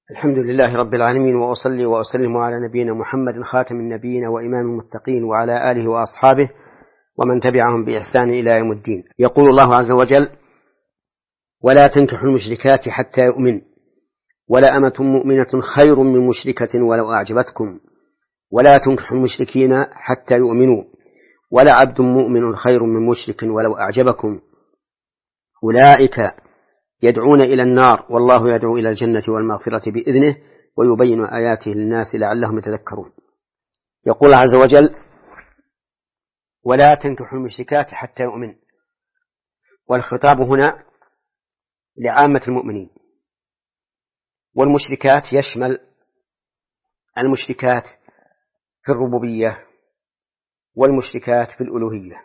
الحمد لله رب العالمين، وأصلي وأسلم على نبينا محمد خاتم النبيين وإمام المتقين وعلى آله وأصحابه ومن تبعهم بإحسان إلى يوم الدين. يقول الله عز وجل: ولا تنكحوا المشركات حتى يؤمن، ولا أمة مؤمنة خير من مشركة ولو أعجبتكم، ولا تنكحوا المشركين حتى يؤمنوا، ولا عبد مؤمن خير من مشرك ولو أعجبكم، أولئك يدعون إلى النار والله يدعو إلى الجنة والمغفرة بإذنه ويبين آياته للناس لعلهم يتذكرون. يقول عز وجل: ولا تنكحوا المشركات حتى يؤمن، والخطاب هنا لعامة المؤمنين، والمشركات يشمل المشركات في الربوبية والمشركات في الألوهية.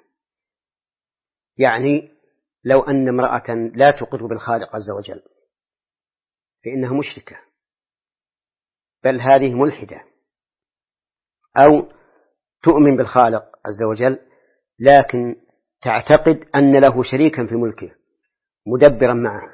يعني لو أن امرأة لا تقر بالخالق عز وجل فإنها مشركة، بل هذه ملحدة، أو تؤمن بالخالق عز وجل لكن تعتقد أن له شريكا في ملكه مدبرا معه،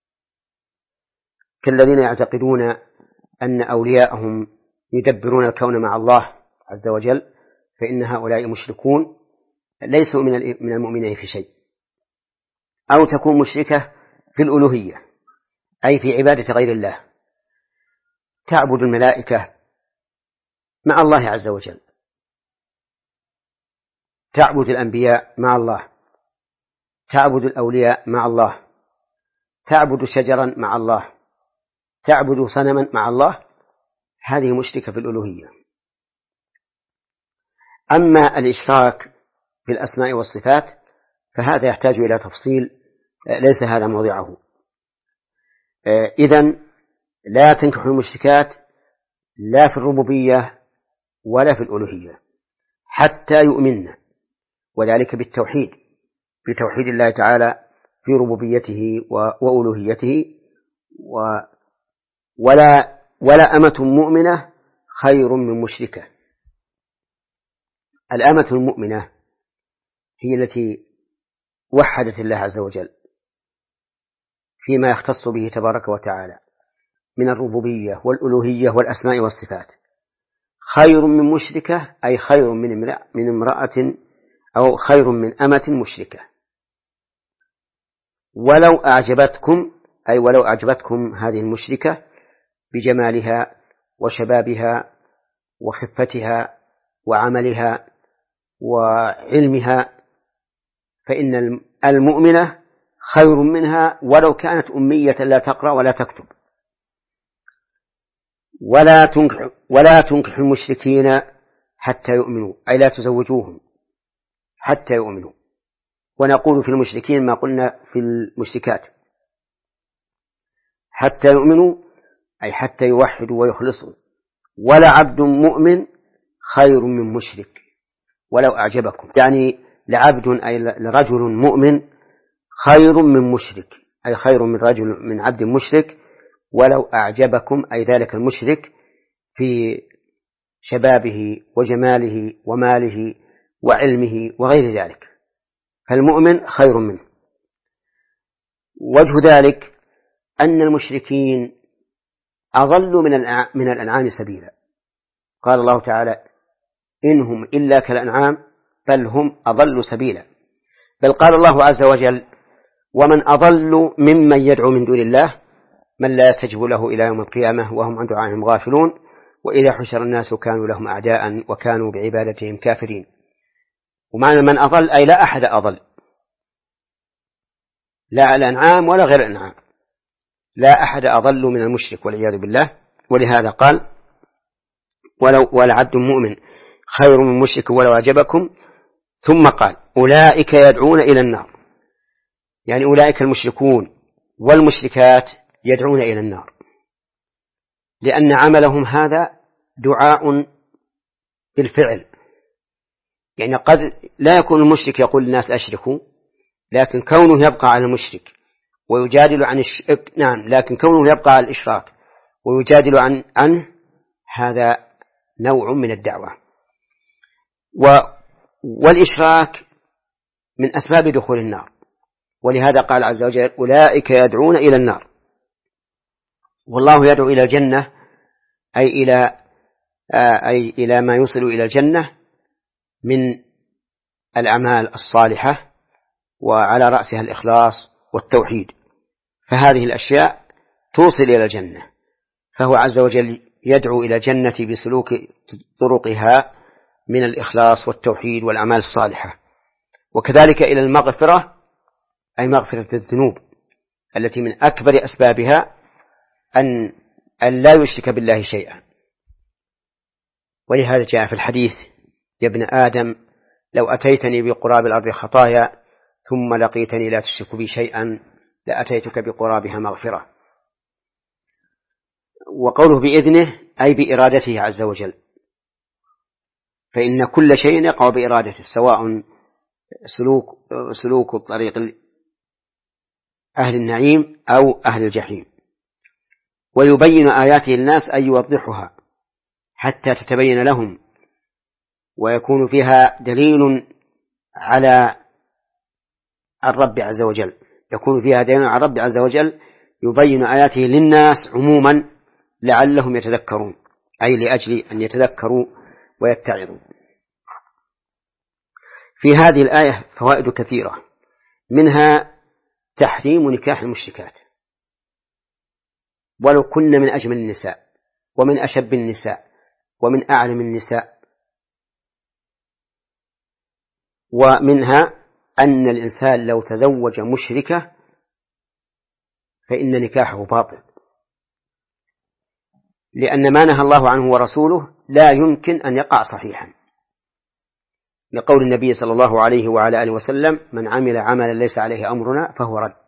كالذين يعتقدون أن أولياءهم يدبرون الكون مع الله عز وجل، فإن هؤلاء مشركون ليسوا من المؤمنين في شيء. أو تكون مشركة في الألوهية، أي في عبادة غير الله، تعبد الملائكة مع الله عز وجل، تعبد الأنبياء مع الله، تعبد الأولياء مع الله، تعبد شجرا مع الله، تعبد صنما مع الله، هذه مشركة في الألوهية. أما الإشراك في الأسماء والصفات فهذا يحتاج إلى تفصيل، ليس هذا موضعه. إذن لا تنكحوا المشركات لا في الربوبية ولا في الألوهية حتى يؤمنن، وذلك بالتوحيد، بتوحيد الله تعالى في ربوبيته وألوهيته. ولا أمة مؤمنة خير من مشركة. الأمة المؤمنة هي التي وحدت الله عز وجل فيما يختص به تبارك وتعالى من الربوبية والألوهية والأسماء والصفات، خير من مشركة، أي خير من امرأة، أو خير من أمة مشركة. ولو أعجبتكم، أي ولو أعجبتكم هذه المشركة بجمالها وشبابها وخفتها وعملها وعلمها، فإن المؤمنة خير منها ولو كانت أمية لا تقرأ ولا تكتب. ولا تنكح المشركين حتى يؤمنوا، أي لا تزوجوهم حتى يؤمنوا. ونقول في المشركين ما قلنا في المشركات، حتى يؤمنوا أي حتى يوحدوا ويخلصوا. ولا عبد مؤمن خير من مشرك ولو أعجبكم، يعني لعبد أي لرجل مؤمن خير من مشرك، أي خير من عبد مشرك ولو أعجبكم، أي ذلك المشرك في شبابه وجماله وماله وعلمه وغير ذلك، فالمؤمن خير منه. وجه ذلك أن المشركين أضل من الأنعام سبيلا. قال الله تعالى: إنهم إلا كالأنعام بل هم أضل سبيلا. بل قال الله عز وجل: ومن أضل ممن يدعو من دون الله من لا يستجب له إلى يوم القيامة وهم عن دعائهم غافلون، وإذا حشر الناس كانوا لهم أعداء وكانوا بعبادتهم كافرين. ومعنى من أضل أي لا أحد أضل، لا الأنعام ولا غير الأنعام، لا أحد أضل من المشرك والعياذ بالله. ولهذا قال: ولا عبد مؤمن خير من مشرك ولو أعجبكم. ثم قال: أولئك يدعون إلى النار، يعني أولئك المشركون والمشركات يدعون إلى النار، لأن عملهم هذا دعاء بالفعل. يعني قد لا يكون المشرك يقول للناس أشركوا، لكن كونه يبقى على المشرك ويجادل عن لكن كونه يبقى على الإشراك ويجادل عنه، هذا نوع من الدعوة. والإشراك من أسباب دخول النار، ولهذا قال عز وجل: أولئك يدعون إلى النار. والله يدعو إلى الجنة أي إلى ما يوصل إلى الجنة من الأعمال الصالحة، وعلى رأسها الإخلاص والتوحيد، فهذه الأشياء توصل إلى الجنة، فهو عز وجل يدعو إلى الجنة بسلوك طرقها من الإخلاص والتوحيد والأعمال الصالحة، وكذلك إلى المغفرة أي مغفرة الذنوب التي من أكبر أسبابها أن لا يشرك بالله شيئا. ولهذا جاء في الحديث: يا ابن آدم لو أتيتني بقراب الأرض خطايا ثم لقيتني لا تشرك بي شيئا لأتيتك بقرابها مغفرة. وقوله بإذنه أي بإرادته عز وجل، فإن كل شيء يقع بإرادته، سواء سلوك طريق أهل النعيم أو أهل الجحيم. ويبين آياته الناس أي يوضحها حتى تتبين لهم، ويكون فيها دليل على الرب عز وجل، يبين آياته للناس عموما لعلهم يتذكرون، أي لأجل أن يتذكروا ويتعظوا. في هذه الآية فوائد كثيرة، منها تحريم نكاح المشركات، ولو كن من أجمل النساء ومن أشب النساء ومن أعلم النساء. ومنها أن الإنسان لو تزوج مشركة فإن نكاحه باطل، لأن ما نهى الله عنه ورسوله لا يمكن أن يقع صحيحا، لقول النبي صلى الله عليه وعلى آله وسلم: من عمل عملا ليس عليه أمرنا فهو رد.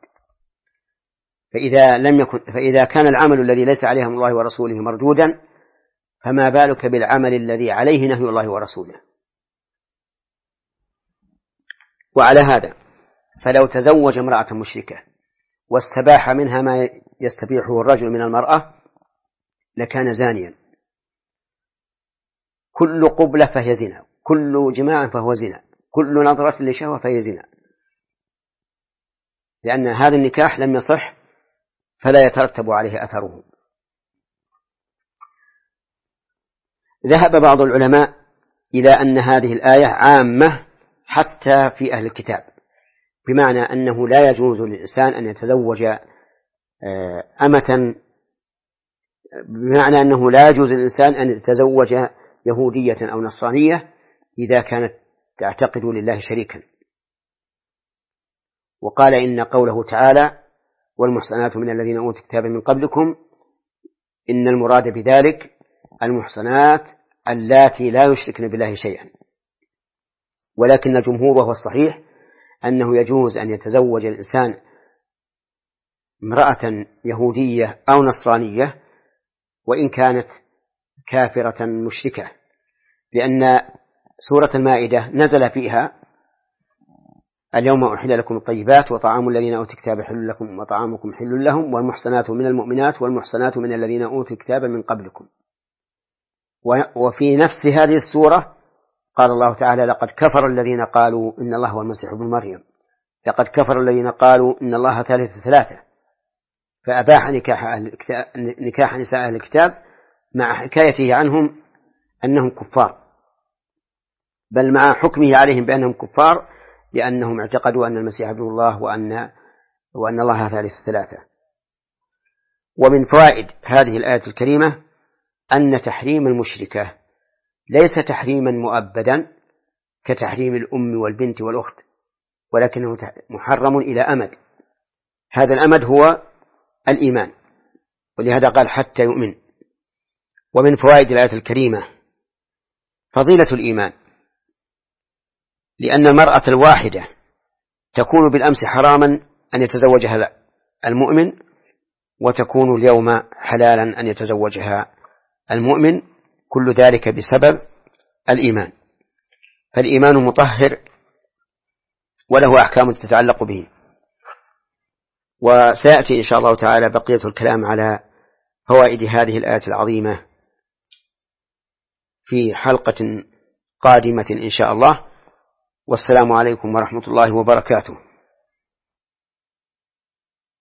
فإذا كان العمل الذي ليس عليه أمر الله ورسوله مردودا، فما بالك بالعمل الذي عليه نهي الله ورسوله. وعلى هذا فلو تزوج امرأة مشركة واستباح منها ما يستبيحه الرجل من المرأة لكان زانيا. كل قبلة فهي زنا، كل جماع فهو زنا، كل نظرة لشهوة فهي زنا، لأن هذا النكاح لم يصح فلا يترتب عليه أثره. ذهب بعض العلماء إلى أن هذه الآية عامة حتى في أهل الكتاب، بمعنى أنه لا يجوز للإنسان أن يتزوج أمة، بمعنى أنه لا يجوز للإنسان أن يتزوج يهودية أو نصرانية إذا كانت تعتقد لله شريكا. وقال إن قوله تعالى: والمحصنات من الذين أوتوا الكتاب من قبلكم، إن المراد بذلك المحصنات اللاتي لا يشركن بالله شيئا. ولكن الجمهور وهو الصحيح أنه يجوز أن يتزوج الإنسان امرأة يهودية أو نصرانية وإن كانت كافرة مشركة، لأن سورة المائدة نزل فيها: اليوم أحل لكم الطيبات وطعام الذين أوتوا الكتاب حل لكم وطعامكم حل لهم والمحصنات من المؤمنات والمحصنات من الذين أوتوا الكتاب من قبلكم. وفي نفس هذه السورة قال الله تعالى: لقد كفر الذين قالوا إن الله هو المسيح ابن مريم، لقد كفر الذين قالوا إن الله ثالث ثلاثة، فأباح نكاح نساء أهل الكتاب مع حكايته عنهم أنهم كفار، بل مع حكمه عليهم بأنهم كفار، لأنهم اعتقدوا أن المسيح ابن الله وأن الله ثالث ثلاثة. ومن فوائد هذه الآية الكريمة أن تحريم المشركة ليس تحريما مؤبدا كتحريم الأم والبنت والأخت، ولكنه محرم إلى أمد، هذا الأمد هو الإيمان، ولهذا قال: حتى يؤمن. ومن فوائد الآية الكريمة فضيلة الإيمان، لأن المرأة الواحدة تكون بالأمس حراما أن يتزوجها المؤمن، وتكون اليوم حلالا أن يتزوجها المؤمن، كل ذلك بسبب الإيمان. فالإيمان مطهر وله أحكام تتعلق به. وسيأتي إن شاء الله تعالى بقية الكلام على فوائد هذه الآية العظيمة في حلقة قادمة إن شاء الله. والسلام عليكم ورحمة الله وبركاته.